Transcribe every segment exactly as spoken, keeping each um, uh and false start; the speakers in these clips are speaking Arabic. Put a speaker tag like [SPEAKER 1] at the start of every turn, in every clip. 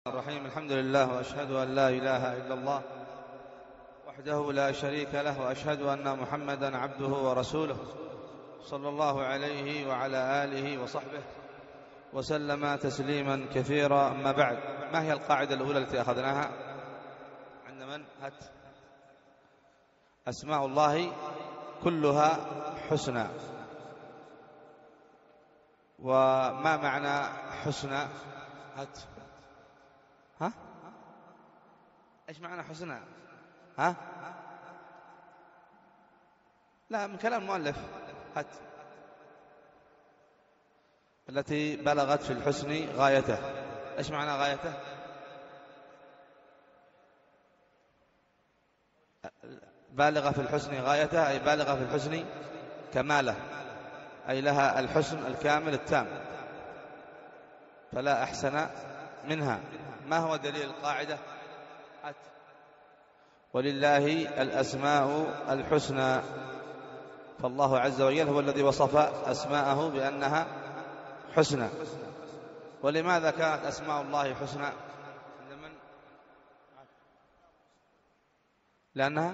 [SPEAKER 1] الرحيم. الحمد لله، وأشهد أن لا إله إلا الله وحده لا شريك له، وأشهد أن محمدا عبده ورسوله صلى الله عليه وعلى آله وصحبه وسلم تسليما كثيرا. أما بعد، ما هي القاعدة الأولى التي أخذناها عند من؟ هات. أسماء الله كلها حسنى. وما معنى حسنى؟ هات. ها؟ إيش معنى حسنى؟ ها؟ لا، من كلام المؤلف. هات. التي بلغت في الحسن غايته. إيش معنى غايته؟ بالغة في الحسن غايته، أي بالغة في الحسن كماله، أي لها الحسن الكامل التام، فلا أحسن منها. ما هو دليل القاعدة؟ هات. ولله الأسماء الحسنى. فالله عز وجل هو الذي وصف أسماءه بأنها حسنى. ولماذا كانت أسماء الله حسنى؟ لأنها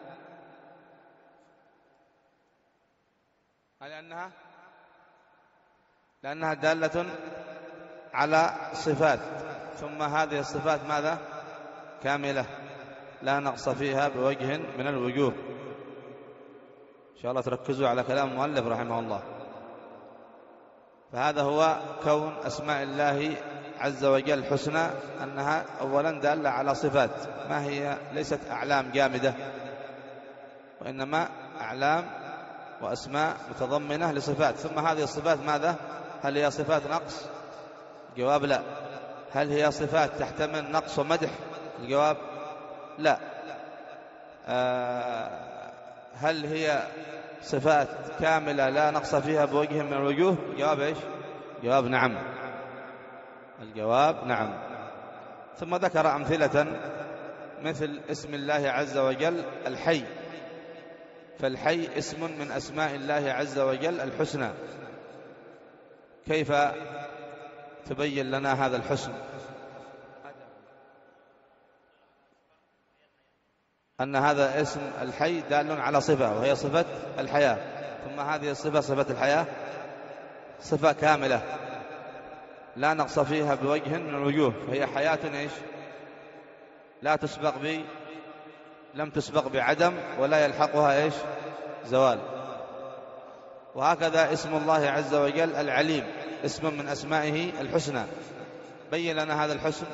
[SPEAKER 1] لأنها لأنها دالة على صفات، ثم هذه الصفات ماذا؟ كاملة، لا نقص فيها بوجه من الوجوه. إن شاء الله تركزوا على كلام المؤلف رحمه الله. فهذا هو كون أسماء الله عز وجل حسنى، أنها أولا دالة على صفات، ما هي ليست أعلام جامدة، وإنما أعلام وأسماء متضمنة لصفات. ثم هذه الصفات ماذا؟ هل هي صفات نقص؟ الجواب لا. هل هي صفات تحتمل نقص ومدح؟ الجواب لا. آه هل هي صفات كاملة لا نقص فيها بوجه من الوجوه؟ الجواب إيش؟ الجواب نعم. الجواب نعم. ثم ذكر أمثلة مثل اسم الله عز وجل الحي، فالحي اسم من أسماء الله عز وجل الحسنى. كيف تبين لنا هذا الحسن؟ أن هذا اسم الحي دال على صفة، وهي صفة الحياة. ثم هذه الصفة، صفة الحياة، صفة كاملة لا نقص فيها بوجه من الوجوه، فهي حياة إيش؟ لا تسبق ب لم تسبق بعدم، ولا يلحقها إيش؟ زوال. وهكذا اسم الله عز وجل العليم، اسم من أسمائه الحسنى. بين لنا هذا الحسن.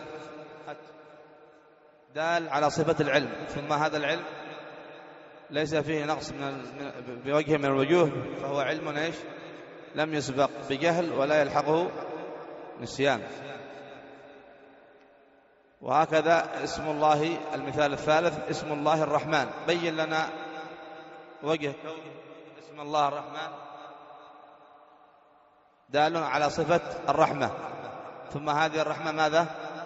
[SPEAKER 1] دال على صفة العلم، ثم هذا العلم ليس فيه نقص من بوجه من الوجوه، فهو علم إيش؟ لم يسبق بجهل ولا يلحقه نسيان. وهكذا اسم الله المثال الثالث اسم الله الرحمن. بين لنا وجه اسم الله الرحمن. دال على صفة الرحمة، ثم هذه الرحمة ماذا؟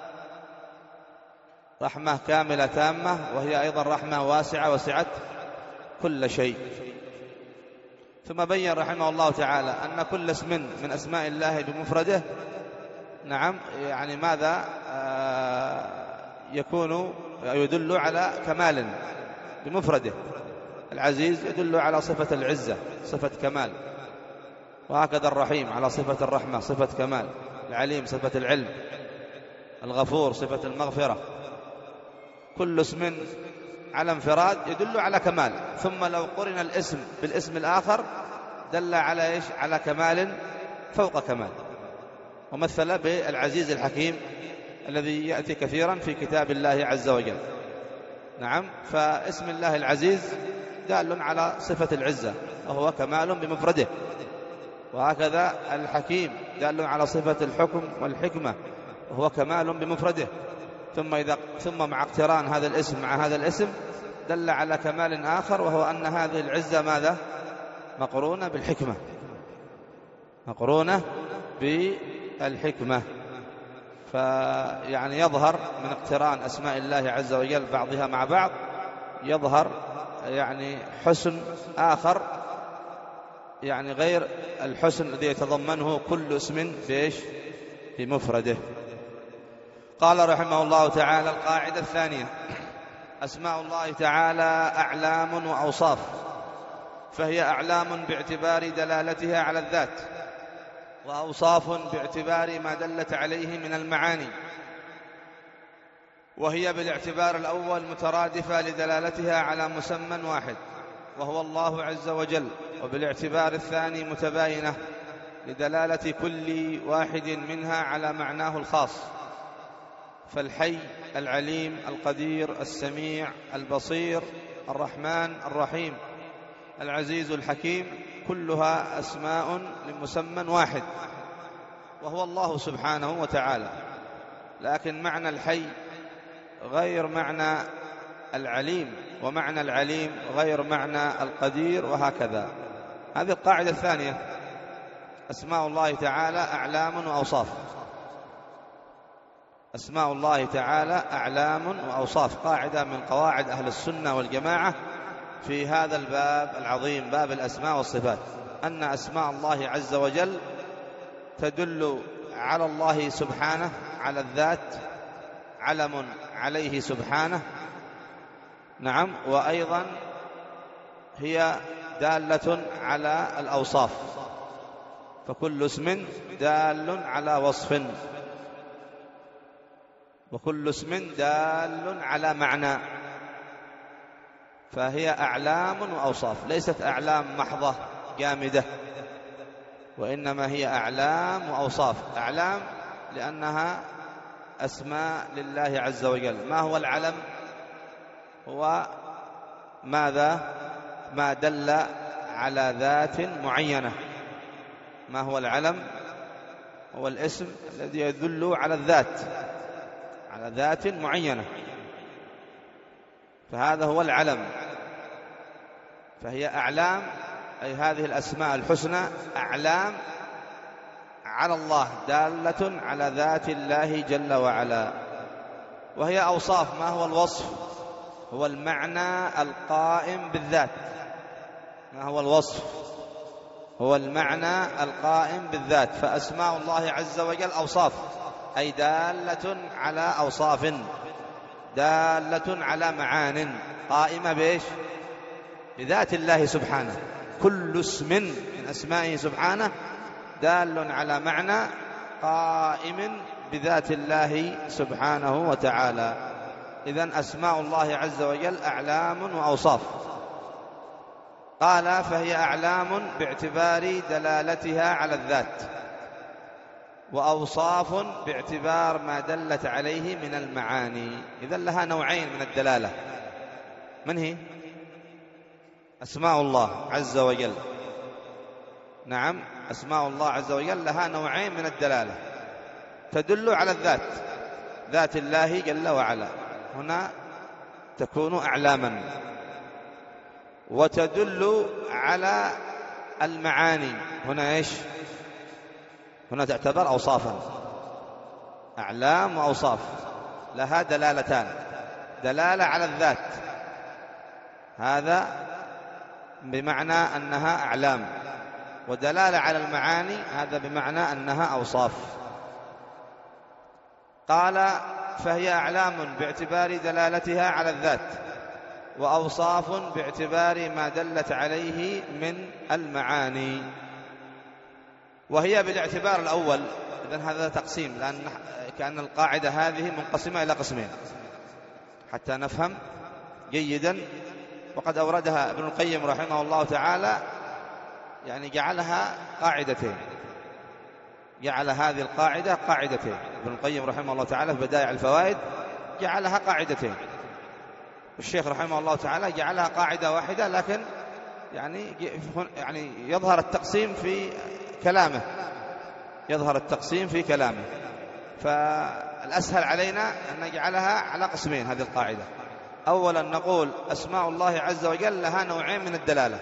[SPEAKER 1] رحمة كاملة تامة، وهي أيضا رحمة واسعة وسعت كل شيء. ثم بين رحمه الله تعالى أن كل اسم من أسماء الله بمفرده نعم يعني ماذا آه يكون يدل على كمال بمفرده. العزيز يدل على صفة العزة، صفة كمال. وهكذا الرحيم على صفة الرحمة، صفة كمال. العليم صفة العلم. الغفور صفة المغفرة. كل اسم على انفراد يدل على كمال، ثم لو قرن الاسم بالاسم الآخر دل على إيش؟ على كمال فوق كمال. ومثل بالعزيز الحكيم الذي يأتي كثيرا في كتاب الله عز وجل. نعم، فاسم الله العزيز دال على صفة العزة، وهو كمال بمفرده. وهكذا الحكيم دال على صفة الحكم والحكمة، وهو كمال بمفرده. ثم إذا ثم مع اقتران هذا الاسم مع هذا الاسم دل على كمال آخر، وهو أن هذه العزة ماذا؟ مقرونة بالحكمة، مقرونة بالحكمة. فيعني يظهر من اقتران أسماء الله عز وجل بعضها مع بعض، يظهر يعني حسن آخر، يعني غير الحسن الذي يتضمنه كل اسم بإيش؟ بمفرده. قال رحمه الله تعالى: القاعدة الثانية: أسماء الله تعالى أعلام وأوصاف، فهي أعلام باعتبار دلالتها على الذات، وأوصاف باعتبار ما دلت عليه من المعاني، وهي بالاعتبار الأول مترادفة لدلالتها على مسمى واحد وهو الله عز وجل، وبالاعتبار الثاني متباينة لدلالة كل واحد منها على معناه الخاص. فالحي، العليم، القدير، السميع، البصير، الرحمن، الرحيم، العزيز، الحكيم، كلها أسماء لمسمى واحد وهو الله سبحانه وتعالى، لكن معنى الحي غير معنى العليم، ومعنى العليم غير معنى القدير، وهكذا. هذه القاعدة الثانية: أسماء الله تعالى أعلام وأوصاف. أسماء الله تعالى أعلام وأوصاف، قاعدة من قواعد أهل السنة والجماعة في هذا الباب العظيم، باب الأسماء والصفات، أن أسماء الله عز وجل تدل على الله سبحانه، على الذات، علم عليه سبحانه، نعم، وأيضا هي دالة على الأوصاف، فكل اسم دال على وصف، وكل اسم دال على معنى، فهي أعلام وأوصاف، ليست أعلام محضة جامدة، وإنما هي أعلام وأوصاف. أعلام لأنها أسماء لله عز وجل. ما هو العلم؟ هو ماذا؟ ما دل على ذات معينة. ما هو العلم؟ هو الاسم الذي يدل على الذات، على ذات معينة، فهذا هو العلم. فهي أعلام، أي هذه الأسماء الحسنى أعلام على الله، دالة على ذات الله جل وعلا. وهي أوصاف. ما هو الوصف؟ هو المعنى القائم بالذات. ما هو الوصف؟ هو المعنى القائم بالذات. فأسماء الله عز وجل أوصاف، أي دالة على أوصاف، دالة على معان قائمة بإيش؟ بذات الله سبحانه. كل اسم من أسمائه سبحانه دال على معنى قائم بذات الله سبحانه وتعالى. إذن أسماء الله عز وجل أعلام وأوصاف. قال: فهي أعلام باعتبار دلالتها على الذات، وأوصاف باعتبار ما دلت عليه من المعاني. إذن لها نوعين من الدلالة. من هي؟ أسماء الله عز وجل، نعم، أسماء الله عز وجل لها نوعين من الدلالة، تدل على الذات، ذات الله جل وعلا، هنا تكون أعلاما، وتدل على المعاني، هنا إيش؟ هنا تعتبر أوصافا. أعلام وأوصاف لها دلالتان: دلالة على الذات، هذا بمعنى أنها أعلام، ودلالة على المعاني، هذا بمعنى أنها أوصاف. قال: فهي أعلام باعتبار دلالتها على الذات، وأوصاف باعتبار ما دلت عليه من المعاني. وهي بالاعتبار الأول. إذن هذا تقسيم، لأن كأن القاعدة هذه منقسمة إلى قسمين حتى نفهم جيدا. وقد أوردها ابن القيم رحمه الله تعالى، يعني جعلها قاعدتين، جعل هذه القاعدة قاعدتين. ابن القيم رحمه الله تعالى في بدائع الفوائد جعلها قاعدتين، والشيخ رحمه الله تعالى جعلها قاعدة واحدة، لكن يعني يعني يظهر التقسيم في كلامه، يظهر التقسيم في كلامه فالأسهل علينا أن نجعلها على قسمين هذه القاعدة. أولا نقول أسماء الله عز وجل لها نوعين من الدلالة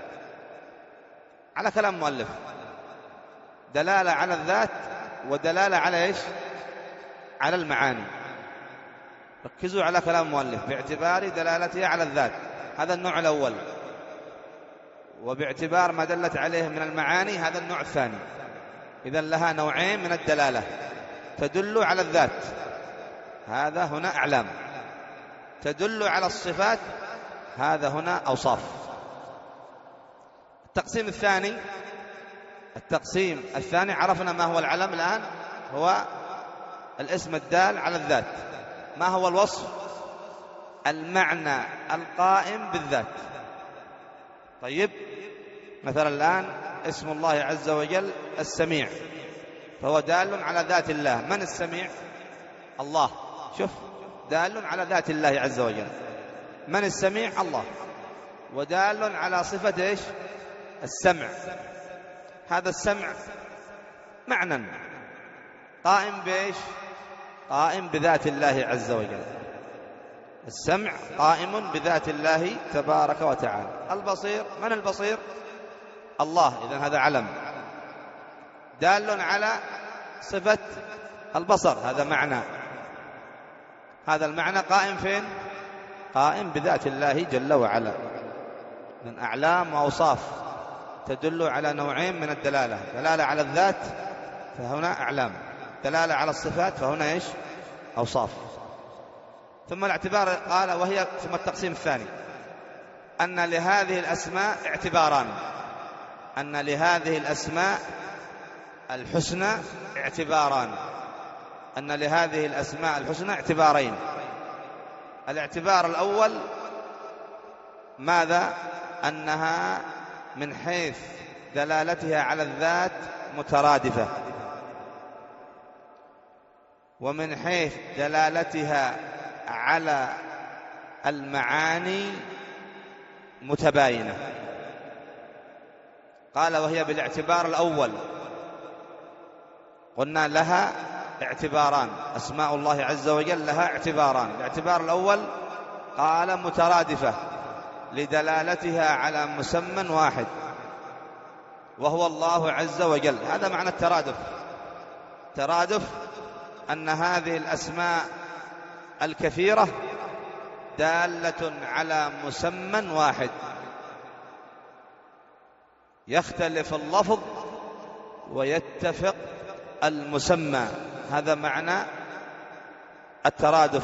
[SPEAKER 1] على كلام مؤلف: دلالة على الذات، ودلالة على إيش؟ على المعاني. ركزوا على كلام مؤلف: باعتبار دلالتها على الذات، هذا النوع الأول، وباعتبار ما دلت عليه من المعاني، هذا النوع الثاني. إذن لها نوعين من الدلالة: تدل على الذات هذا هنا أعلام. تدل على الصفات، هذا هنا أوصاف. التقسيم الثاني التقسيم الثاني عرفنا ما هو العلم. الآن هو الاسم الدال على الذات. ما هو الوصف؟ المعنى القائم بالذات. طيب، مثلا الآن اسم الله عز وجل السميع، فهو دال على ذات الله. من السميع؟ الله. شوف، دال على ذات الله عز وجل. من السميع؟ الله. ودال على صفة إيش؟ السمع. هذا السمع معنى قائم بإيش؟ قائم بذات الله عز وجل. السمع قائم بذات الله تبارك وتعالى. البصير، من البصير؟ الله. إذن هذا علم دال على صفة البصر، هذا معنى. هذا المعنى قائم فين؟ قائم بذات الله جل وعلا. من أعلام وأوصاف تدل على نوعين من الدلالة: دلالة على الذات فهنا أعلام، دلالة على الصفات فهنا إيش؟ أوصاف. ثم الاعتبار قال وهي ثم التقسيم الثاني أن لهذه الأسماء اعتباران. أن لهذه الأسماء الحسنى اعتباران. أن لهذه الأسماء الحسنى اعتبارين. الاعتبار الأول ماذا؟ أنها من حيث دلالتها على الذات مترادفة، ومن حيث دلالتها على المعاني متباينة. قال وهي بالاعتبار الأول. قلنا لها اعتباران، أسماء الله عز وجل لها اعتباران. الاعتبار الأول قال مترادفة لدلالتها على مسمى واحد وهو الله عز وجل. هذا معنى الترادف. ترادف أن هذه الأسماء الكثيرة دالة على مسمى واحد، يختلف اللفظ ويتفق المسمى. هذا معنى الترادف،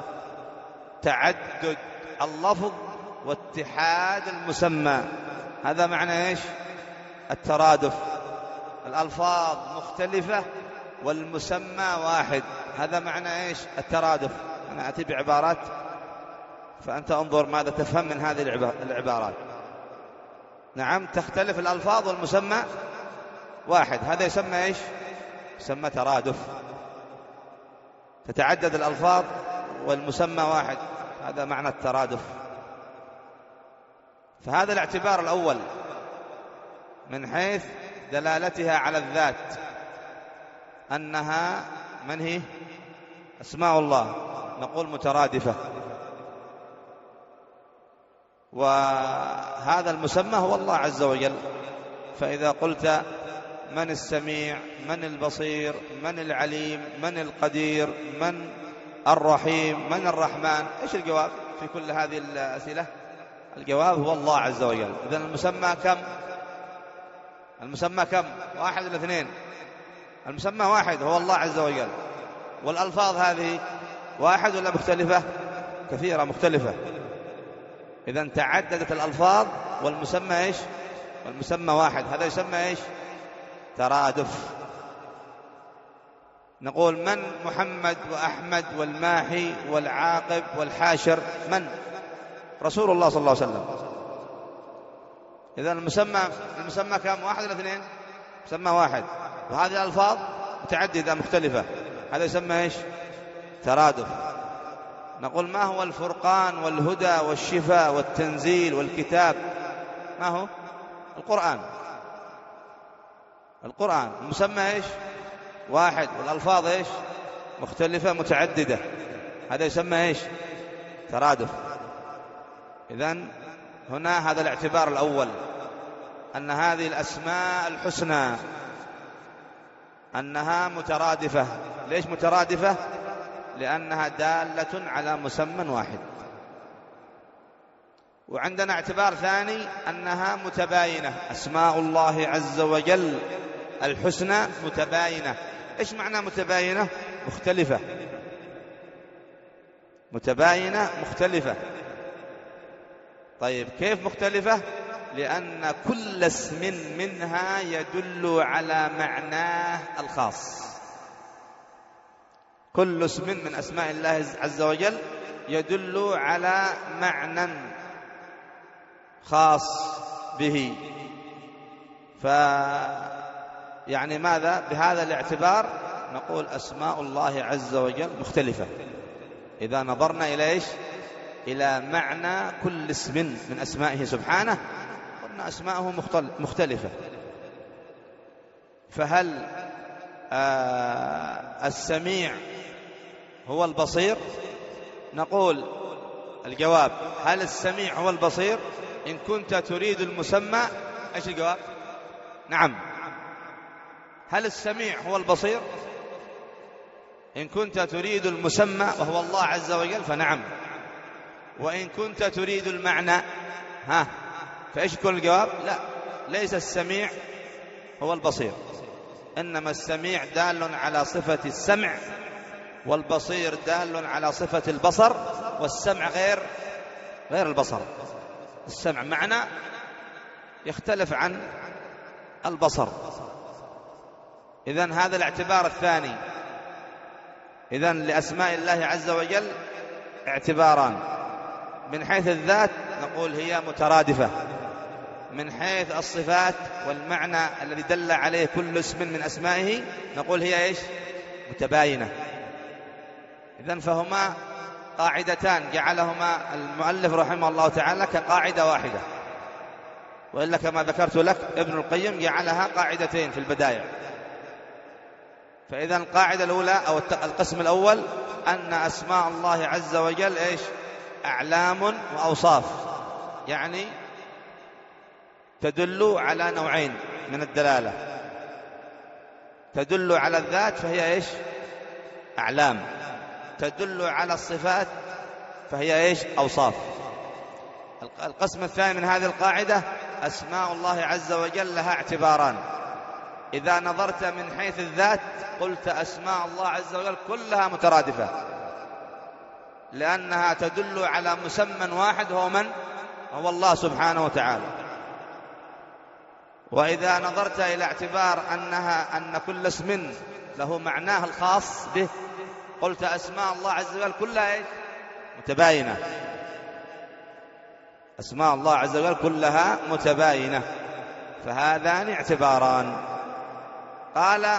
[SPEAKER 1] تعدد اللفظ واتحاد المسمى. هذا معنى إيش؟ الترادف. الألفاظ مختلفة والمسمى واحد، هذا معنى إيش؟ الترادف. أنا أتي بعبارات فأنت انظر ماذا تفهم من هذه العبارات. نعم، تختلف الألفاظ والمسمى واحد، هذا يسمى إيش؟ يسمى ترادف. تتعدد الألفاظ والمسمى واحد، هذا معنى الترادف. فهذا الاعتبار الأول من حيث دلالتها على الذات، أنها من هي؟ أسماء الله، نقول مترادفة. وهذا المسمى هو الله عز وجل. فإذا قلت من السميع، من البصير، من العليم، من القدير، من الرحيم، من الرحمن، إيش الجواب في كل هذه الأسئلة؟ الجواب هو الله عز وجل. إذن المسمى كم؟ المسمى كم؟ واحد ولا اثنين؟ المسمى واحد هو الله عز وجل. والألفاظ هذه واحد ولا مختلفة؟ كثيرة مختلفة. إذن تعددت الألفاظ والمسمى إيش؟ والمسمى واحد، هذا يسمى إيش؟ ترادف. نقول من محمد وأحمد والماحي والعاقب والحاشر؟ من؟ رسول الله صلى الله عليه وسلم. إذن المسمى المسمى كم؟ واحد ولا اثنين؟ مسمى واحد، وهذه الألفاظ متعددة مختلفة، هذا يسمى إيش؟ ترادف. نقول ما هو الفرقان والهدى والشفاء والتنزيل والكتاب؟ ما هو؟ القرآن. القرآن المسمى إيش؟ واحد، والألفاظ إيش؟ مختلفة متعددة، هذا يسمى إيش؟ ترادف. إذن هنا هذا الاعتبار الأول، أن هذه الأسماء الحسنى أنها مترادفة. ليش مترادفة؟ لأنها دالة على مسمى واحد. وعندنا اعتبار ثاني أنها متباينة. أسماء الله عز وجل الحسنى متباينة. إيش معنى متباينة؟ مختلفة. متباينة مختلفة. طيب كيف مختلفة؟ لأن كل اسم منها يدل على معناه الخاص. كل اسم من أسماء الله عز وجل يدل على معنى خاص به. ف يعني ماذا؟ بهذا الاعتبار نقول أسماء الله عز وجل مختلفة إذا نظرنا إلى إيش؟ إلى معنى كل اسم من أسمائه سبحانه، قلنا أسماءه مختلفة. فهل آه السميع هو البصير؟ نقول الجواب: هل السميع هو البصير؟ إن كنت تريد المسمى، إيش الجواب؟ نعم. هل السميع هو البصير؟ إن كنت تريد المسمى وهو الله عز وجل فنعم. وإن كنت تريد المعنى ها فإيش يكون الجواب؟ لا، ليس السميع هو البصير، إنما السميع دال على صفة السمع، والبصير دال على صفة البصر، والسمع غير غير البصر. السمع معنى يختلف عن البصر. إذن هذا الاعتبار الثاني. إذن لأسماء الله عز وجل اعتباران: من حيث الذات نقول هي مترادفة، من حيث الصفات والمعنى الذي دل عليه كل اسم من أسمائه نقول هي إيش؟ متباينة. إذن فهما قاعدتان جعلهما المؤلف رحمه الله تعالى كقاعدة واحدة، وإلا كما ذكرت لك ابن القيم جعلها قاعدتين في البداية. فإذا القاعدة الأولى أو القسم الأول أن أسماء الله عز وجل إيش؟ أعلام وأوصاف، يعني تدل على نوعين من الدلالة: تدل على الذات فهي إيش؟ أعلام، تدل على الصفات فهي إيش؟ أوصاف. القسم الثاني من هذه القاعدة: أسماء الله عز وجل لها اعتباران. إذا نظرت من حيث الذات قلت أسماء الله عز وجل كلها مترادفة، لأنها تدل على مسمى واحد هو من؟ هو الله سبحانه وتعالى. وإذا نظرت إلى اعتبار أنها أن كل اسم له معناه الخاص به قلت أسماء الله عز وجل كلها إيش؟ متباينة. أسماء الله عز وجل كلها متباينة. فهذان اعتباران. قال: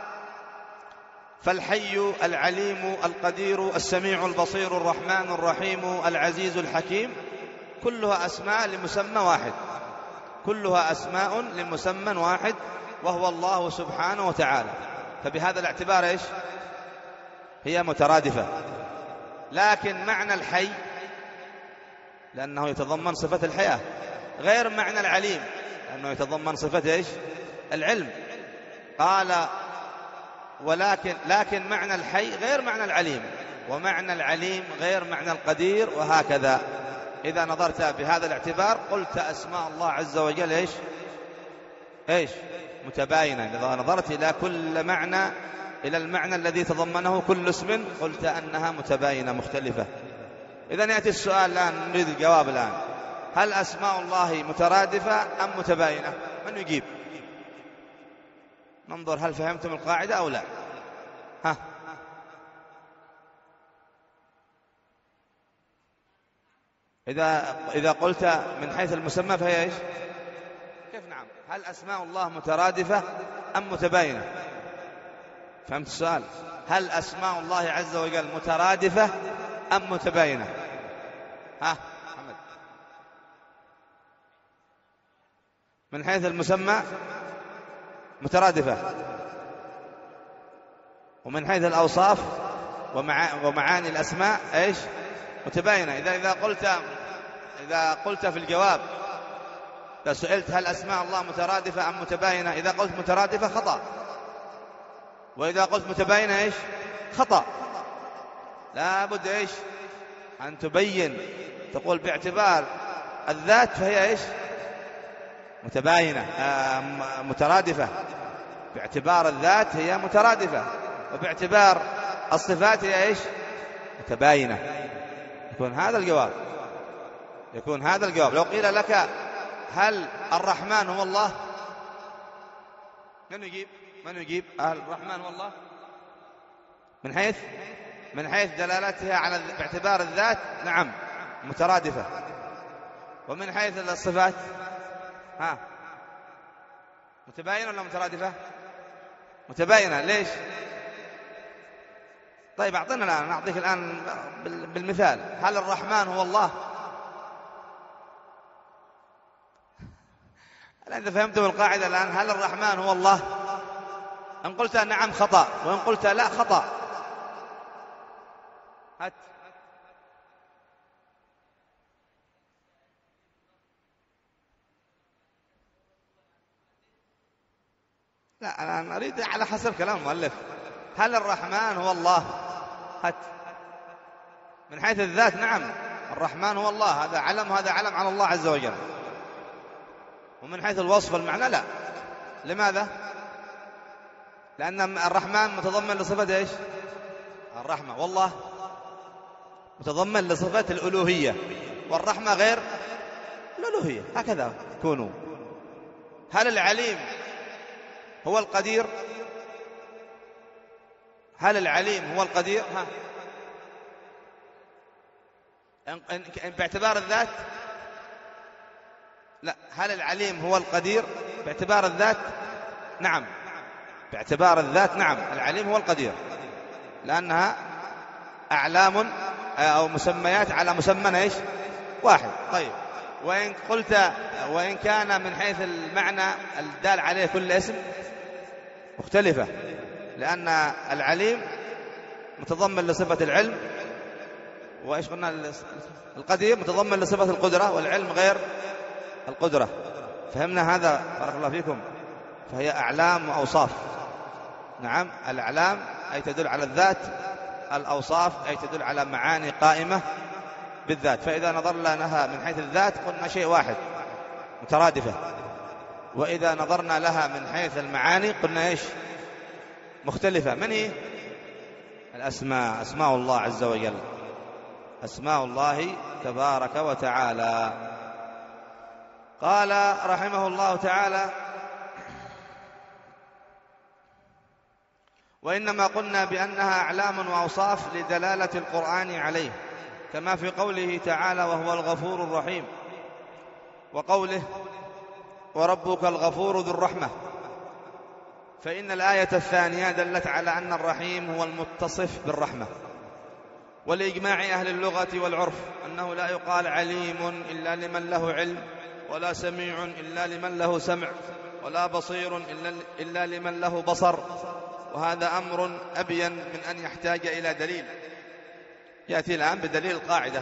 [SPEAKER 1] فالحي العليم القدير السميع البصير الرحمن الرحيم العزيز الحكيم كلها أسماء لمسمى واحد، كلها أسماء لمسمى واحد وهو الله سبحانه وتعالى. فبهذا الاعتبار إيش؟ هي مترادفة. لكن معنى الحي لأنه يتضمن صفة الحياة غير معنى العليم لأنه يتضمن صفة إيش؟ العلم. قال: ولكن لكن معنى الحي غير معنى العليم، ومعنى العليم غير معنى القدير، وهكذا. إذا نظرت بهذا الاعتبار قلت أسماء الله عز وجل إيش؟ إيش؟ متباينة. إذا نظرت إلى كل معنى إلى المعنى الذي تضمنه كل اسم قلت أنها متباينة مختلفة. إذن يأتي السؤال الآن، نريد الجواب الآن: هل أسماء الله مترادفة أم متباينة؟ من يجيب؟ ننظر هل فهمتم القاعدة أو لا. ها إذا إذا قلت من حيث المسمى فهي إيش؟ كيف؟ نعم. هل أسماء الله مترادفة أم متباينة؟ فهمت السؤال؟ هل أسماء الله عز وجل مترادفة أم متباينة؟ ها محمد. من حيث المسمى مترادفة، ومن حيث الأوصاف ومعاني الأسماء إيش؟ متباينة. إذا إذا قلت إذا قلت في الجواب، إذا سئلت هل أسماء الله مترادفة أم متباينة، إذا قلت مترادفة خطأ، وإذا قلت متباينة إيش؟ خطأ. لا بد إيش؟ أن تبين، تقول باعتبار الذات فهي إيش؟ متباينة آه مترادفة. باعتبار الذات هي مترادفة، وباعتبار الصفات هي إيش؟ متباينة. يكون هذا الجواب، يكون هذا الجواب. لو قيل لك هل الرحمن هو الله؟ من يجيب؟ من يجيب؟ هل الرحمن هو الله؟ من حيث من حيث دلالتها على باعتبار الذات نعم مترادفة، ومن حيث الصفات ها متباينة ولا مترادفة؟ متباينة. ليش؟ طيب أعطينا الآن، نعطيك الآن بالمثال. هل الرحمن هو الله؟ هل أنت فهمتم القاعدة الآن؟ هل الرحمن هو الله؟ إن قلت نعم خطأ، وإن قلت لا خطأ. هات لا، أنا أريد على حسب كلام المؤلف. هل الرحمن هو الله؟ هات. من حيث الذات نعم الرحمن هو الله، هذا علم، هذا علم على الله عز وجل. ومن حيث الوصف والمعنى لا. لماذا؟ لأن الرحمن متضمن لصفة إيش؟ الرحمة. والله متضمن لصفة الألوهية، والرحمة غير الألوهية. هكذا كونوا. هل العليم هو القدير؟ هل العليم هو القدير؟ ها باعتبار الذات لا. هل العليم هو القدير باعتبار الذات؟ نعم باعتبار الذات نعم العليم هو القدير، لأنها أعلام أو مسميات على مسمى إيش؟ واحد. طيب وإن قلت وإن كان من حيث المعنى الدال عليه كل اسم مختلفة، لأن العليم متضمن لصفة العلم، وإيش قلنا؟ القدير متضمن لصفة القدرة، والعلم غير القدرة. فهمنا هذا؟ بارك الله فيكم. فهي أعلام وأوصاف. نعم الأعلام أي تدل على الذات، الأوصاف أي تدل على معاني قائمة بالذات. فإذا نظرنا لها من حيث الذات قلنا شيء واحد مترادفة، وإذا نظرنا لها من حيث المعاني قلنا إيش؟ مختلفة. من هي؟ الأسماء، أسماء الله عز وجل، أسماء الله تبارك وتعالى. قال رحمه الله تعالى: وإنما قلنا بأنها أعلام وأوصاف لدلالة القرآن عليه، كما في قوله تعالى: وهو الغفور الرحيم، وقوله: وربك الغفور ذو الرحمة. فإن الآية الثانية دلت على أن الرحيم هو المتصف بالرحمة، ولإجماع أهل اللغة والعرف أنه لا يقال عليم إلا لمن له علم، ولا سميع إلا لمن له سمع، ولا بصير إلا لمن له بصر. وهذا أمر أبين من أن يحتاج إلى دليل. يأتي الآن بدليل القاعدة،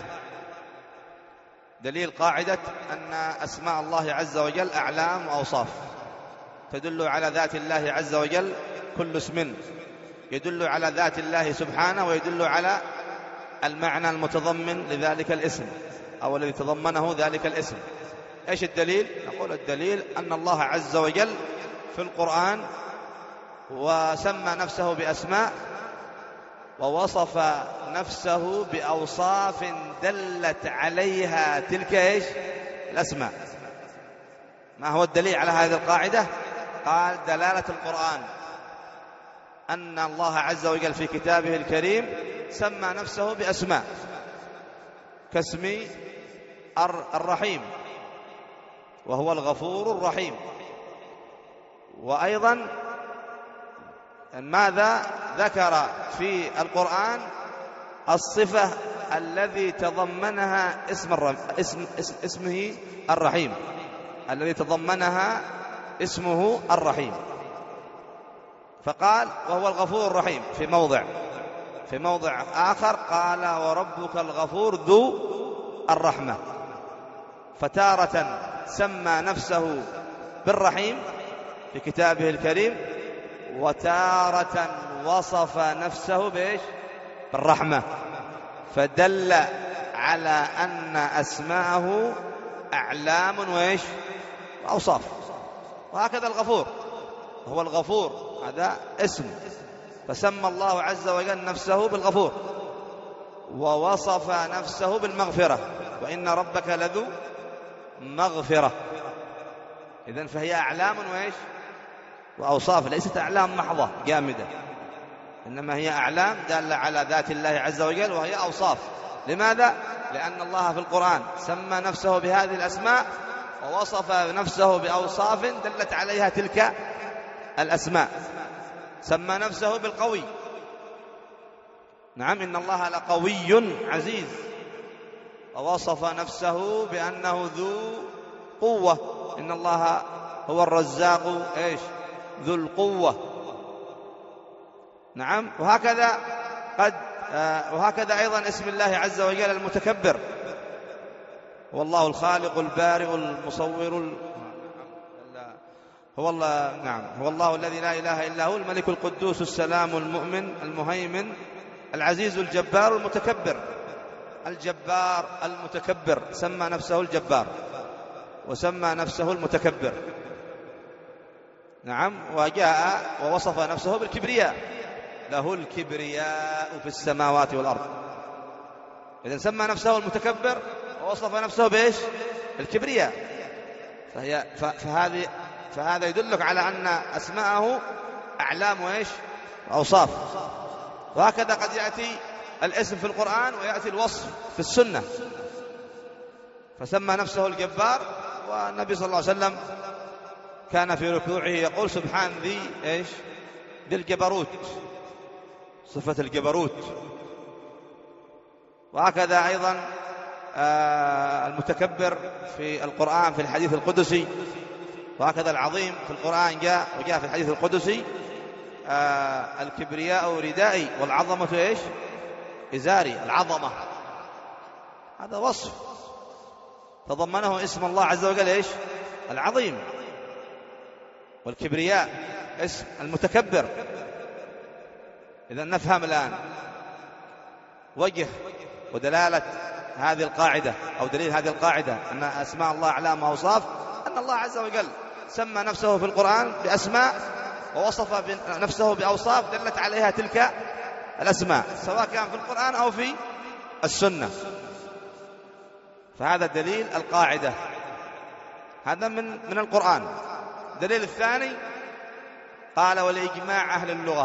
[SPEAKER 1] دليل قاعدة أن أسماء الله عز وجل أعلام وأوصاف تدل على ذات الله عز وجل. كل اسم يدل على ذات الله سبحانه، ويدل على المعنى المتضمن لذلك الاسم أو الذي تضمنه ذلك الاسم. إيش الدليل؟ نقول الدليل أن الله عز وجل في القرآن وسمى نفسه بأسماء، ووصف نفسه بأوصاف دلت عليها تلك إيش؟ الأسماء. ما هو الدليل على هذه القاعدة؟ قال: دلالة القرآن أن الله عز وجل في كتابه الكريم سمى نفسه بأسماء، كاسم الرحيم وهو الغفور الرحيم. وأيضا ماذا ذكر في القرآن؟ الصفة الذي تضمنها اسم الرم... اسم... اسم... اسمه الرحيم، الذي تضمنها اسمه الرحيم. فقال: وهو الغفور الرحيم في موضع، في موضع آخر قال: وربك الغفور ذو الرحمة. فتارة سمى نفسه بالرحيم في كتابه الكريم، وتارة وصف نفسه بإيش؟ بالرحمة. فدل على أن أسماءه أعلام وإيش؟ وأوصاف. وهكذا الغفور، هو الغفور هذا اسم، فسمى الله عز وجل نفسه بالغفور، ووصف نفسه بالمغفرة، وإن ربك لذو مغفرة. إذن فهي أعلام وإيش وأوصاف، ليست أعلام محضة جامدة، إنما هي أعلام دالة على ذات الله عز وجل، وهي أوصاف. لماذا؟ لأن الله في القرآن سمى نفسه بهذه الأسماء ووصف نفسه بأوصاف دلت عليها تلك الأسماء. سمى نفسه بالقوي، نعم إن الله لقوي عزيز، ووصف نفسه بأنه ذو قوة، إن الله هو الرزاق إيش ذو القوة. نعم. وهكذا قد آه وهكذا أيضا اسم الله عز وجل المتكبر، هو الله الخالق البارئ المصور، هو الله نعم هو الله الذي لا إله إلا هو الملك القدوس السلام المؤمن المهيمن العزيز الجبار المتكبر. الجبار المتكبر، سمى نفسه الجبار وسمى نفسه المتكبر. نعم. وجاء ووصف نفسه بالكبرياء، له الكبرياء في السماوات والأرض. إذن سمى نفسه المتكبر ووصف نفسه بإيش الكبرياء. فهي فهذه فهذا يدلك على أن أسماءه أعلام وإيش وأوصاف. وهكذا قد يأتي الاسم في القرآن ويأتي الوصف في السنة. فسمى نفسه الجبار، والنبي صلى الله عليه وسلم كان في ركوعه يقول سبحان ذي إيش ذي الجبروت، صفة الجبروت. وهكذا أيضا آه المتكبر في القرآن في الحديث القدسي، وهكذا العظيم في القرآن جاء وجاء في الحديث القدسي آه الكبرياء ردائي والعظمة إيش إزاري. العظمة هذا وصف تضمنه اسم الله عز وجل إيش العظيم، والكبرياء اسم المتكبر. إذا نفهم الآن وجه ودلالة هذه القاعدة أو دليل هذه القاعدة أن أسماء الله أعلام وأوصاف، أن الله عز وجل سمى نفسه في القرآن بأسماء ووصف نفسه بأوصاف دلت عليها تلك الأسماء، سواء كان في القرآن أو في السنة. فهذا دليل القاعدة، هذا من من القرآن. الدليل الثاني قال ولإجماع أهل اللغة،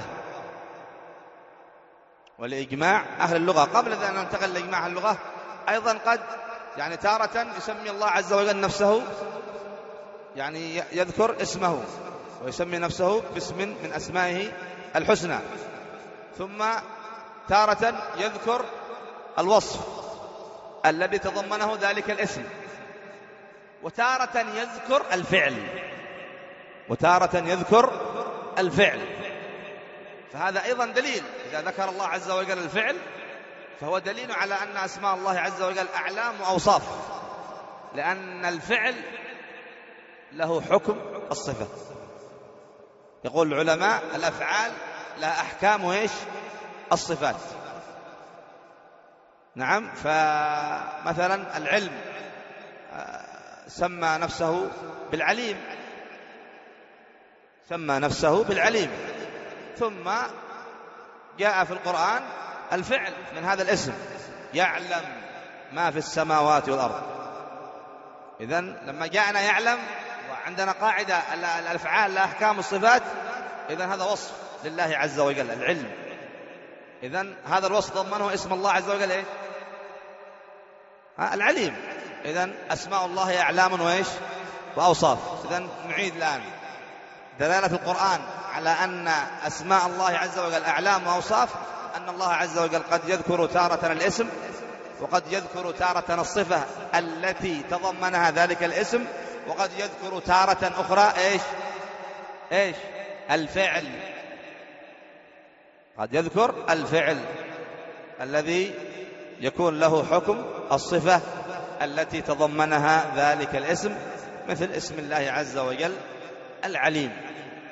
[SPEAKER 1] ولإجماع أهل اللغة. قبل أن ننتقل لإجماع أهل اللغة أيضا قد يعني تارة يسمي الله عز وجل نفسه، يعني يذكر اسمه ويسمي نفسه باسم من أسمائه الحسنى، ثم تارة يذكر الوصف الذي تضمنه ذلك الاسم، وتارة يذكر الفعل وتارة يذكر الفعل. فهذا أيضا دليل، إذا ذكر الله عز وجل الفعل فهو دليل على أن أسماء الله عز وجل أعلام وأوصاف، لأن الفعل له حكم الصفة. يقول العلماء الأفعال لها أحكام وإيش الصفات. نعم. فمثلا العلم سمى نفسه بالعليم، سمى نفسه بالعليم. ثم جاء في القرآن الفعل من هذا الاسم، يعلم ما في السماوات والأرض. إذن لما جاءنا يعلم وعندنا قاعدة الأفعال لا أحكام الصفات، إذن هذا وصف لله عز وجل العلم. إذن هذا الوصف ضمنه اسم الله عز وجل إيه؟ العليم. إذن أسماء الله أعلام وإيش وأوصاف. إذن نعيد الآن دلالة القرآن على أن أسماء الله عز وجل أعلام وأوصاف، أن الله عز وجل قد يذكر تارة الاسم وقد يذكر تارة الصفة التي تضمنها ذلك الاسم، وقد يذكر تارة أخرى إيش إيش الفعل، قد يذكر الفعل الذي يكون له حكم الصفة التي تضمنها ذلك الاسم، مثل اسم الله عز وجل العليم.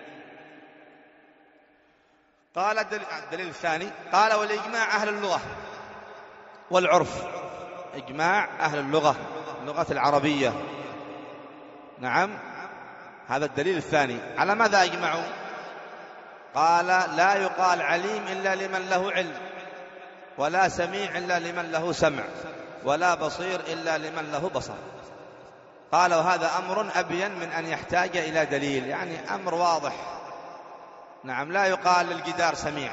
[SPEAKER 1] قال الدليل الثاني قال والإجماع أهل اللغة والعرف. إجماع أهل اللغة، اللغة العربية. نعم. هذا الدليل الثاني. على ماذا أجمعوا؟ قال لا يقال عليم إلا لمن له علم، ولا سميع إلا لمن له سمع، ولا بصير إلا لمن له بصر. قال وهذا أمر أبين من أن يحتاج إلى دليل، يعني أمر واضح. نعم، لا يقال للجدار سميع،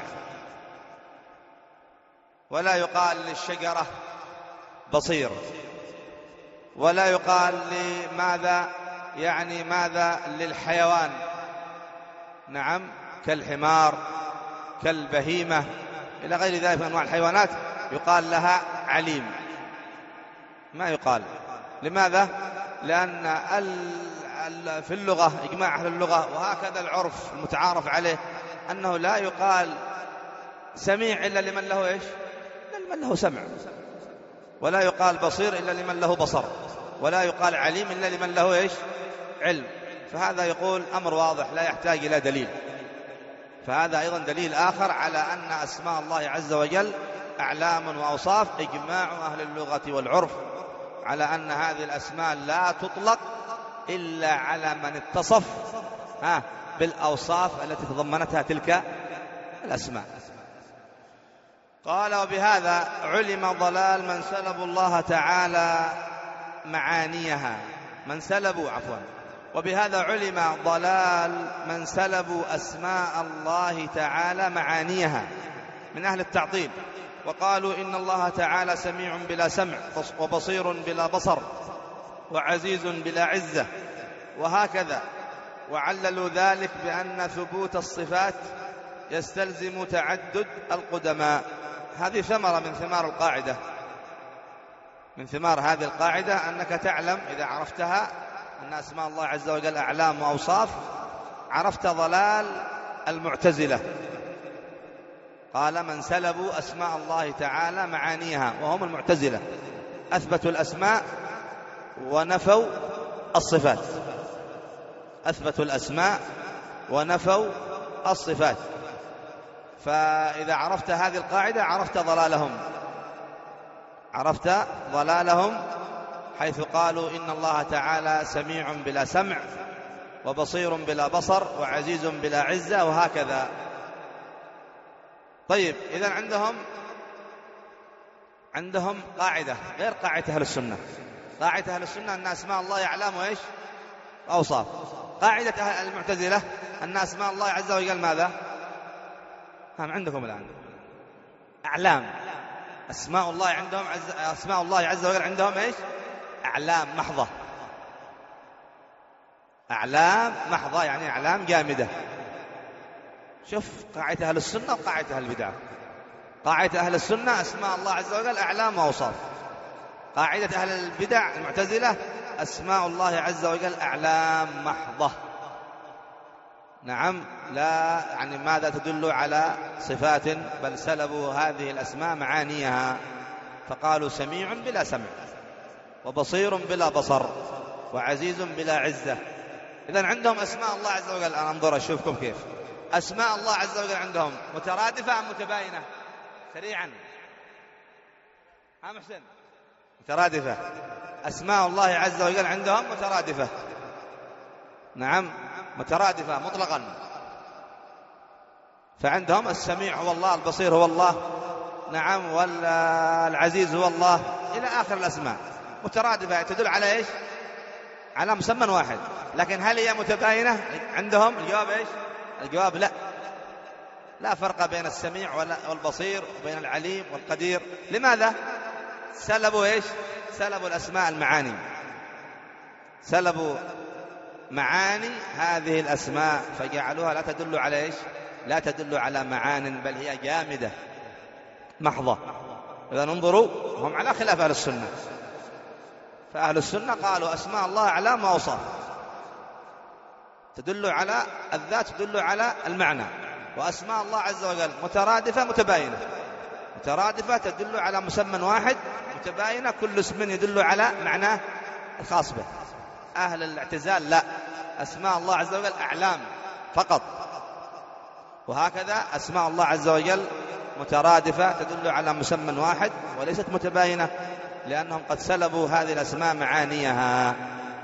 [SPEAKER 1] ولا يقال للشجرة بصير، ولا يقال لماذا يعني ماذا للحيوان، نعم، كالحمار كالبهيمة إلى غير ذلك من أنواع الحيوانات يقال لها عليم، ما يقال. لماذا؟ لأن في اللغة إجماع أهل اللغة وهكذا العرف المتعارف عليه أنه لا يقال سميع إلا لمن له إيش؟ إلا لمن له سمع، ولا يقال بصير إلا لمن له بصر، ولا يقال عليم إلا لمن له إيش؟ علم. فهذا يقول أمر واضح لا يحتاج إلى دليل. فهذا أيضا دليل آخر على أن أسماء الله عز وجل أعلام وأوصاف، إجماع أهل اللغة والعرف على أن هذه الأسماء لا تطلق إلا على من اتصف ها بالأوصاف التي تضمنتها تلك الأسماء. قال وبهذا علم ضلال من سلبوا الله تعالى معانيها، من سلبوا عفوا وبهذا علم ضلال من سلبوا أسماء الله تعالى معانيها من أهل التعطيل، وقالوا إن الله تعالى سميع بلا سمع، وبصير بلا بصر، وعزيز بلا عزة، وهكذا. وعللوا ذلك بأن ثبوت الصفات يستلزم تعدد القدماء. هذه ثمرة من ثمار القاعدة، من ثمار هذه القاعدة أنك تعلم إذا عرفتها أن أسماء الله عز وجل أعلام وأوصاف، عرفت ضلال المعتزلة. قال من سلبوا أسماء الله تعالى معانيها، وهم المعتزلة، أثبتوا الأسماء ونفوا الصفات، أثبتوا الأسماء ونفوا الصفات. فإذا عرفت هذه القاعدة عرفت ضلالهم، عرفت ضلالهم حيث قالوا إن الله تعالى سميع بلا سمع، وبصير بلا بصر، وعزيز بلا عزة، وهكذا. طيب، إذن عندهم عندهم قاعدة غير قاعدة أهل السنة. قاعدة أهل السنة أن أسماء الله أعلام وإيش؟ أوصاف. قاعدة أهل المعتزلة أن أسماء الله عز وجل ماذا؟ هم عندكم الآن أعلام. أسماء الله عندهم عز... أسماء الله عز وجل عندهم إيش؟ أعلام محضة، أعلام محضة يعني أعلام جامدة. شوف قاعدة أهل السنة وقاعدة أهل البدعة. قاعدة أهل السنة أسماء الله عز وجل أعلام وأوصاف. قاعدة أهل البدع المعتزلة أسماء الله عز وجل أعلام محضة، نعم، لا يعني ماذا تدل على صفات، بل سلبوا هذه الأسماء معانيها، فقالوا سميع بلا سمع، وبصير بلا بصر، وعزيز بلا عزة. إذن عندهم أسماء الله عز وجل، أنا انظر أشوفكم كيف أسماء الله عز وجل عندهم مترادفة أم متباينة؟ سريعا ها محسن. مترادفة. أسماء الله عز وجل عندهم مترادفة، نعم، مترادفة مطلقا. فعندهم السميع هو الله، البصير هو الله، نعم، والعزيز هو الله، إلى آخر الأسماء مترادفة تدل على إيش؟ على مسمى واحد. لكن هل هي متباينة عندهم؟ الجواب إيش؟ الجواب لا، لا فرق بين السميع والبصير وبين العليم والقدير. لماذا؟ سلبوا إيش؟ سلبوا الأسماء المعاني، سلبوا معاني هذه الأسماء فجعلوها لا تدل على إيش؟ لا تدل على معان، بل هي جامدة محضة. إذا انظروا، هم على خلاف أهل السنة. فأهل السنة قالوا أسماء الله أعلام وأوصاف تدل على الذات، تدل على المعنى. وأسماء الله عز وجل مترادفة متباينة، مترادفة تدل على مسمى واحد، متباينة كل اسم يدل على معناه الخاص به. أهل الاعتزال لا، أسماء الله عز وجل أعلام فقط. وهكذا أسماء الله عز وجل مترادفة تدل على مسمى واحد وليست متباينة، لأنهم قد سلبوا هذه الأسماء معانيها.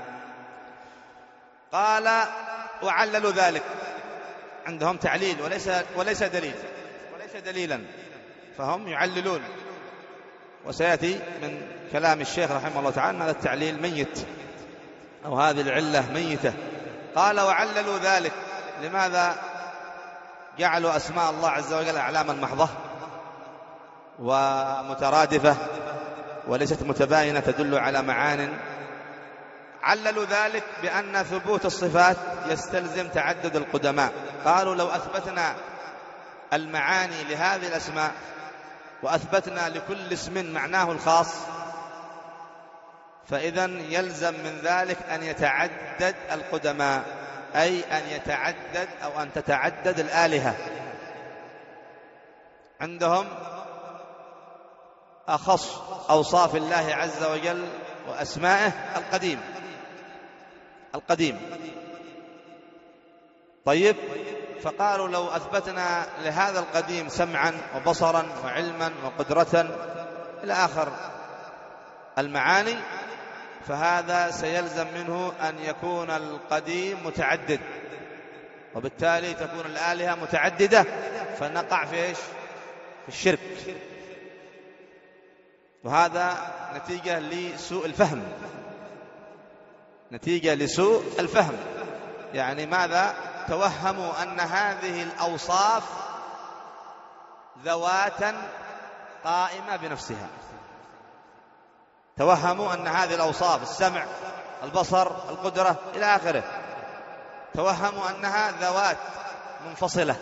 [SPEAKER 1] قال وعللوا ذلك، عندهم تعليل وليس وليس دليل وليس دليلا. فهم يعللون، وسيأتي من كلام الشيخ رحمه الله تعالى أن هذا التعليل ميت أو هذه العلة ميتة. قال وعللوا ذلك، لماذا جعلوا أسماء الله عز وجل أعلاما محضة ومترادفة وليست متباينة تدل على معان؟ عللوا ذلك بأن ثبوت الصفات يستلزم تعدد القدماء. قالوا لو أثبتنا المعاني لهذه الأسماء وأثبتنا لكل اسم معناه الخاص، فإذن يلزم من ذلك أن يتعدد القدماء، أي أن يتعدد أو أن تتعدد الآلهة. عندهم أخص أوصاف الله عز وجل وأسمائه القديم القديم طيب، فقالوا لو أثبتنا لهذا القديم سمعا وبصرا وعلما وقدرة إلى آخر المعاني، فهذا سيلزم منه أن يكون القديم متعدد، وبالتالي تكون الآلهة متعددة، فنقع في إيش؟ في الشرك. وهذا نتيجة لسوء الفهم، نتيجة لسوء الفهم. يعني ماذا؟ توهموا أن هذه الأوصاف ذواتا قائمة بنفسها، توهموا أن هذه الأوصاف السمع البصر القدرة إلى آخره، توهموا أنها ذوات منفصلة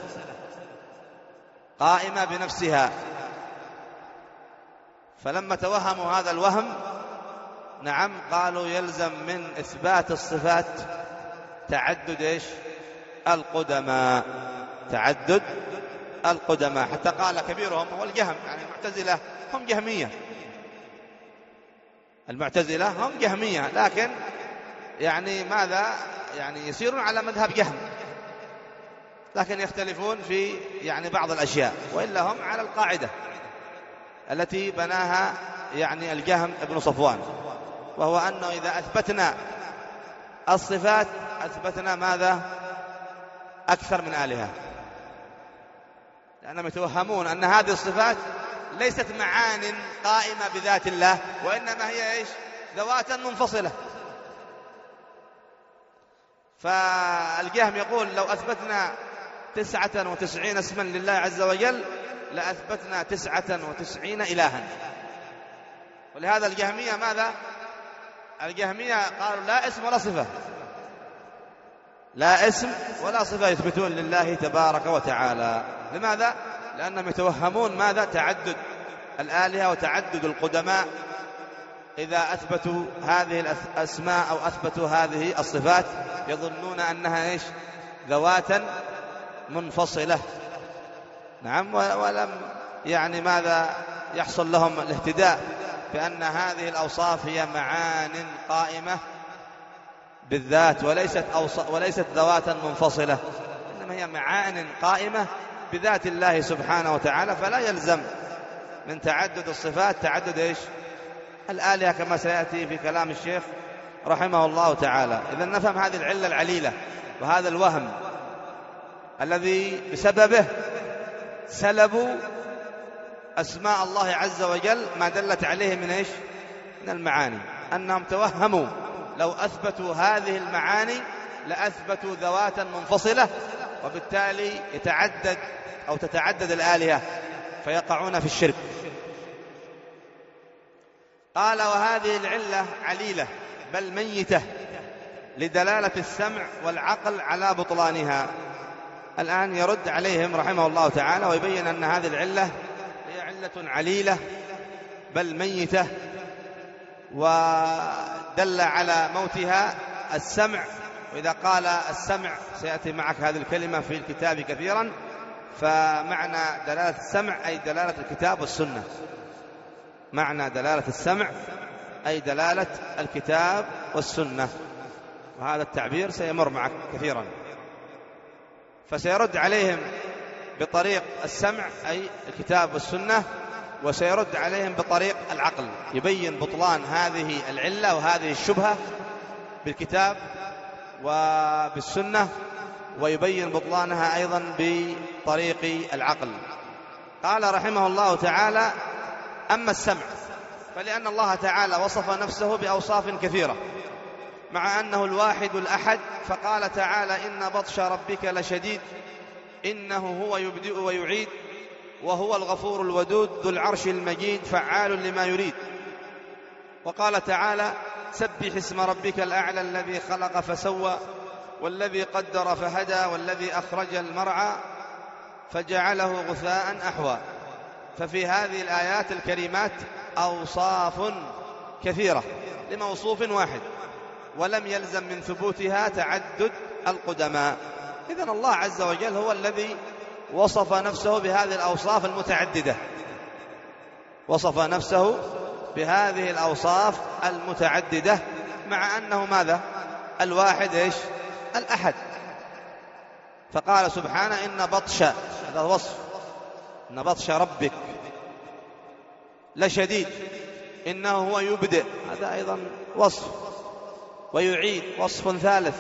[SPEAKER 1] قائمة بنفسها. فلما توهموا هذا الوهم، نعم، قالوا يلزم من إثبات الصفات تعدد إيش؟ القدماء، تعدد القدماء. حتى قال كبيرهم هو الجهم، يعني المعتزلة هم جهمية، المعتزلة هم جهمية، لكن يعني ماذا؟ يعني يسيرون على مذهب جهم، لكن يختلفون في يعني بعض الأشياء، وإلا هم على القاعدة التي بناها يعني الجهم ابن صفوان، وهو أنه إذا أثبتنا الصفات أثبتنا ماذا؟ أكثر من آلهة، لأنهم يتوهمون أن هذه الصفات ليست معان قائمة بذات الله، وإنما هي إيش؟ ذوات منفصلة. فالجهم يقول لو أثبتنا تسعة وتسعين اسما لله عز وجل لأثبتنا تسعة وتسعين إلها. ولهذا الجهمية ماذا؟ الجهمية قالوا لا اسم ولا صفة، لا اسم ولا صفة يثبتون لله تبارك وتعالى. لماذا؟ لأنهم يتوهمون ماذا؟ تعدد الآلهة وتعدد القدماء. إذا أثبتوا هذه الأسماء أو أثبتوا هذه الصفات يظنون أنها إيش؟ ذواتا منفصلة. نعم، ولم يعني ماذا يحصل لهم الاهتداء بأن هذه الأوصاف هي معان قائمة بالذات، وليست وليست ذواتا منفصلة، إنما هي معان قائمة بذات الله سبحانه وتعالى. فلا يلزم من تعدد الصفات تعدد إيش؟ الآلهة، كما سيأتي في كلام الشيخ رحمه الله تعالى. إذن نفهم هذه العلة العليلة وهذا الوهم الذي بسببه سلبوا أسماء الله عز وجل ما دلت عليه من إيش؟ من المعاني. أنهم توهموا لو أثبتوا هذه المعاني لأثبتوا ذواتا منفصلة، وبالتالي يتعدد أو تتعدد الآلهة فيقعون في الشرك. قال وهذه العلة عليلة بل ميتة لدلالة السمع والعقل على بطلانها. الآن يرد عليهم رحمه الله تعالى ويبين أن هذه العلة هي علة عليلة بل ميتة، ودل على موتها السمع. وإذا قال السمع سيأتي معك هذه الكلمة في الكتاب كثيرا، فمعنى دلالة السمع أي دلالة الكتاب والسنة، معنى دلالة السمع أي دلالة الكتاب والسنة، وهذا التعبير سيمر معك كثيرا. فسيرد عليهم بطريق السمع أي الكتاب والسنة، وسيرد عليهم بطريق العقل، يبين بطلان هذه العلة وهذه الشبهة بالكتاب وبالسنة، ويبين بطلانها أيضا بطريق العقل. قال رحمه الله تعالى: أما السمع فلأن الله تعالى وصف نفسه بأوصاف كثيرة مع أنه الواحد الأحد، فقال تعالى: إن بطش ربك لشديد إنه هو يبدئ ويعيد وهو الغفور الودود ذو العرش المجيد فعال لما يريد. وقال تعالى: سبح اسم ربك الأعلى الذي خلق فسوى والذي قدر فهدى والذي أخرج المرعى فجعله غثاء أحوى. ففي هذه الآيات الكريمات أوصاف كثيرة لموصوف واحد، ولم يلزم من ثبوتها تعدد القدماء. إذن الله عز وجل هو الذي وصف نفسه بهذه الأوصاف المتعددة، وصف نفسه بهذه الأوصاف المتعددة مع أنه ماذا؟ الواحد إيش؟ الأحد. فقال سبحانه: إن بطش، هذا وصف، إن بطش ربك لشديد، إنه هو يبدئ، هذا أيضا وصف، ويعيد وصف ثالث،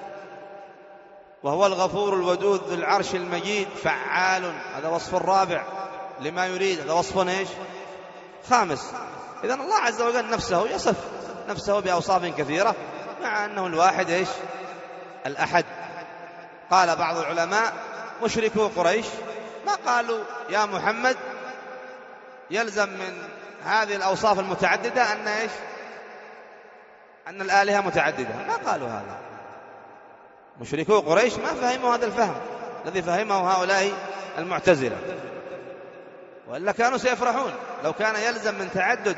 [SPEAKER 1] وهو الغفور الودود ذو العرش المجيد فعال، هذا وصف رابع لما يريد، هذا وصف إيش؟ خامس. إذن الله عز وجل نفسه يصف نفسه بأوصاف كثيرة مع أنه الواحد إيش؟ الأحد. قال بعض العلماء: مشركو قريش ما قالوا يا محمد يلزم من هذه الأوصاف المتعددة أن إيش؟ أن الآلهة متعددة، ما قالوا هذا. مشركو قريش ما فهموا هذا الفهم الذي فهمه هؤلاء المعتزلة، وإلا كانوا سيفرحون لو كان يلزم من تعدد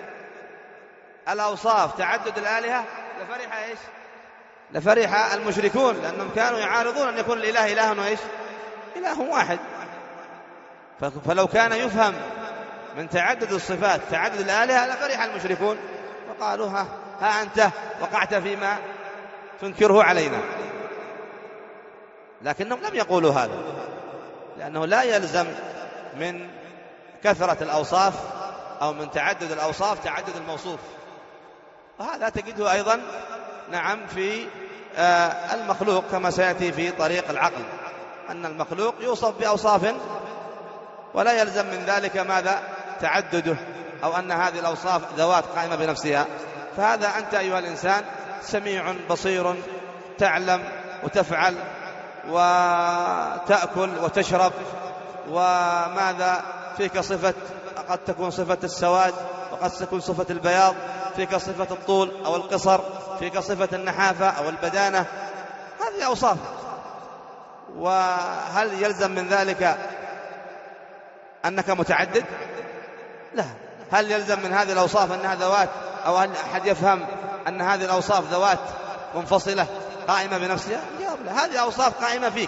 [SPEAKER 1] الأوصاف تعدد الآلهة لفرح إيش؟ لفرح المشركون، لأنهم كانوا يعارضون أن يكون الإله إله وإيش؟ إله واحد. فلو كان يفهم من تعدد الصفات تعدد الآلهة لفرح المشركون وقالوا: ها, ها أنت وقعت فيما تنكره علينا. لكنهم لم يقولوا هذا، لأنه لا يلزم من كثرة الأوصاف أو من تعدد الأوصاف تعدد الموصوف. وهذا تجده أيضا نعم في المخلوق كما سيأتي في طريق العقل، أن المخلوق يوصف بأوصاف ولا يلزم من ذلك ماذا؟ تعدده، أو أن هذه الأوصاف ذوات قائمة بنفسها. فهذا أنت أيها الإنسان سميع بصير، تعلم وتفعل وتأكل وتشرب، وماذا فيك صفة، قد تكون صفة السواد وقد تكون صفة البياض، فيك صفة الطول أو القصر، فيك صفة النحافة أو البدانة، هذه أوصاف. وهل يلزم من ذلك أنك متعدد؟ لا. هل يلزم من هذه الأوصاف أنها ذوات، أو هل أحد يفهم أن هذه الأوصاف ذوات منفصلة قائمة بنفسها؟ جواب لا، هذه أوصاف قائمة فيك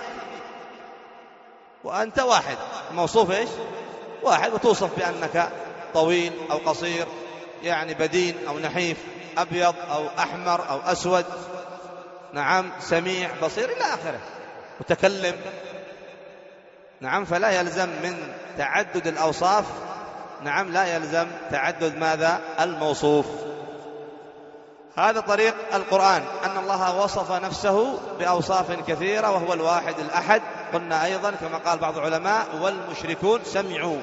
[SPEAKER 1] وأنت واحد، موصوف إيش؟ واحد، وتوصف بأنك طويل أو قصير، يعني بدين أو نحيف، أبيض أو أحمر أو أسود، نعم، سميع بصير إلى آخره، متكلم، نعم. فلا يلزم من تعدد الأوصاف، نعم، لا يلزم تعدد ماذا؟ الموصوف. هذا طريق القرآن، أن الله وصف نفسه بأوصاف كثيرة وهو الواحد الأحد. قلنا أيضا كما قال بعض العلماء: والمشركون سمعوا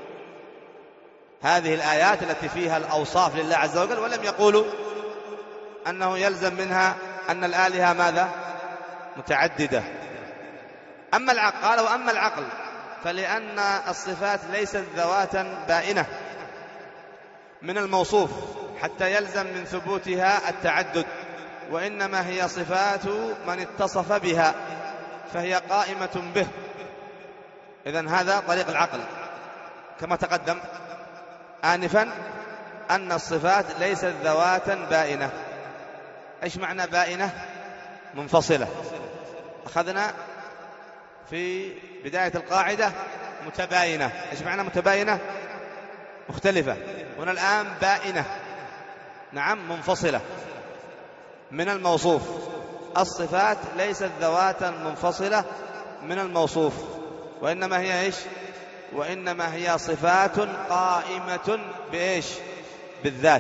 [SPEAKER 1] هذه الآيات التي فيها الأوصاف لله عز وجل، ولم يقولوا أنه يلزم منها أن الآلهة ماذا؟ متعددة. أما العقل، قال: وأما العقل فلأن الصفات ليست ذواتا بائنة من الموصوف حتى يلزم من ثبوتها التعدد، وإنما هي صفات من اتصف بها فهي قائمة به. إذن هذا طريق العقل كما تقدم آنفا، أن الصفات ليست ذواتا بائنة. إيش معنى بائنة؟ منفصلة. أخذنا في بداية القاعدة متباينة. إيش معنى متباينة؟ مختلفة. هنا الآن بائنة، نعم، منفصلة من الموصوف. الصفات ليست ذواتا منفصلة من الموصوف، وإنما هي إيش؟ وإنما هي صفات قائمة بإيش؟ بالذات.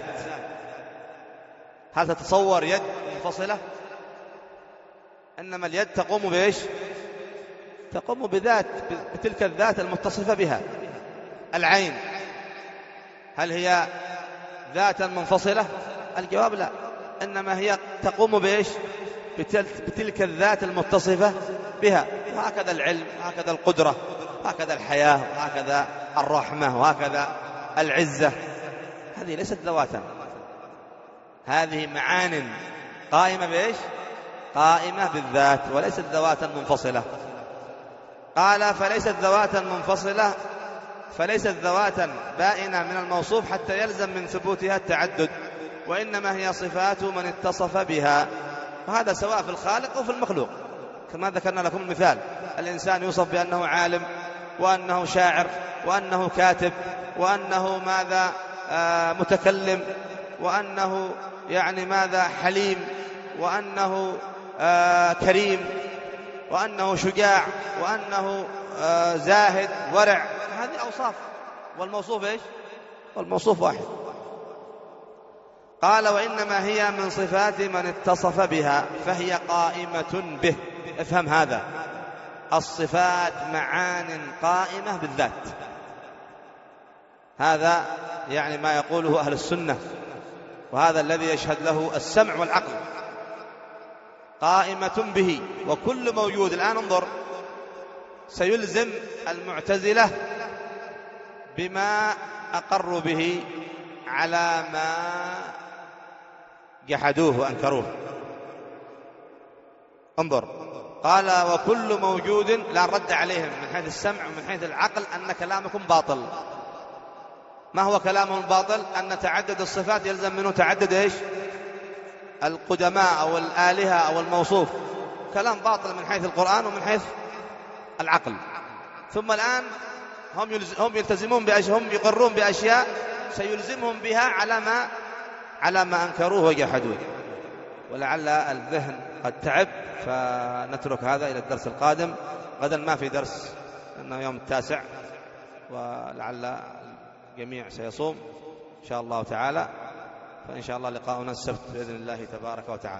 [SPEAKER 1] هل تتصور يد منفصلة؟ إنما اليد تقوم بإيش؟ تقوم بذات، بتلك الذات المتصفة بها. العين هل هي ذاتا منفصلة؟ الجواب لا، إنما هي تقوم بإيش؟ بتلك الذات المتصفة بها. وهكذا العلم، وهكذا القدرة، وهكذا الحياة، وهكذا الرحمة، وهكذا العزة. هذه ليست ذواتا، هذه معان قائمة بإيش؟ قائمة بالذات، وليست ذواتا منفصلة. قال فليست ذواتا منفصلة، فليست ذواتا بائنة من الموصوف حتى يلزم من ثبوتها التعدد، وإنما هي صفات من اتصف بها. وهذا سواء في الخالق أو في المخلوق، كما ذكرنا لكم المثال. الإنسان يوصف بأنه عالم، وأنه شاعر، وأنه كاتب، وأنه ماذا آه متكلم، وأنه يعني ماذا حليم، وأنه آه كريم، وأنه شجاع، وأنه آه زاهد ورع. هذه أوصاف، والموصوف إيش؟ والموصوف واحد. قال وإنما هي من صفات من اتصف بها، فهي قائمة به. افهم هذا، الصفات معان قائمة بالذات. هذا يعني ما يقوله أهل السنة، وهذا الذي يشهد له السمع والعقل. قائمة به، وكل موجود. الآن انظر، سيلزم المعتزلة بما أقروا به على ما جحدوه وأنكروه. انظر، قال وكل موجود، لا رد عليهم من حيث السمع ومن حيث العقل أن كلامكم باطل. ما هو كلامهم باطل؟ أن تعدد الصفات يلزم منه تعدد إيش؟ القدماء أو الآلهة أو الموصوف. كلام باطل من حيث القرآن ومن حيث العقل. ثم الآن هم هم يلتزمون بأشياء، هم يقرون بأشياء سيلزمهم بها على ما على ما أنكروه وجحدوه. ولعل الذهن قد تعب، فنترك هذا إلى الدرس القادم. غدا ما في درس لأنه يوم التاسع، ولعل الجميع سيصوم إن شاء الله تعالى، فإن شاء الله لقاؤنا السبت بإذن الله تبارك وتعالى.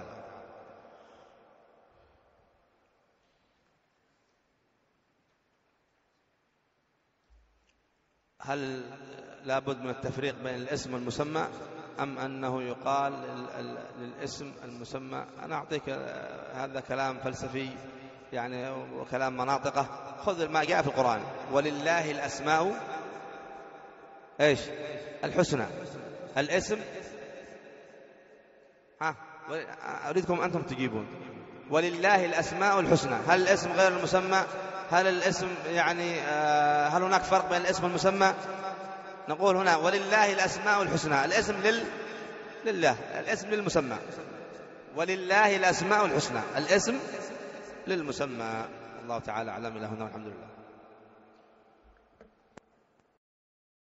[SPEAKER 1] هل لابد من التفريق بين الاسم والمسمى، أم أنه يقال للاسم المسمى؟ أنا أعطيك هذا كلام فلسفي يعني وكلام مناطقة. خذ ما جاء في القرآن: ولله الأسماء إيش؟ الحسنى. الاسم، ها أريدكم أنتم تجيبون. ولله الأسماء الحسنى، هل الاسم غير المسمى؟ هل الاسم يعني هل هناك فرق بين الاسم والمسمى؟ نقول هنا ولله الأسماء الحسنى، الاسم لل... لله، الاسم للمسمى. ولله الأسماء الحسنى، الاسم للمسمى. الله تعالى أعلم. إلهنا والحمد لله.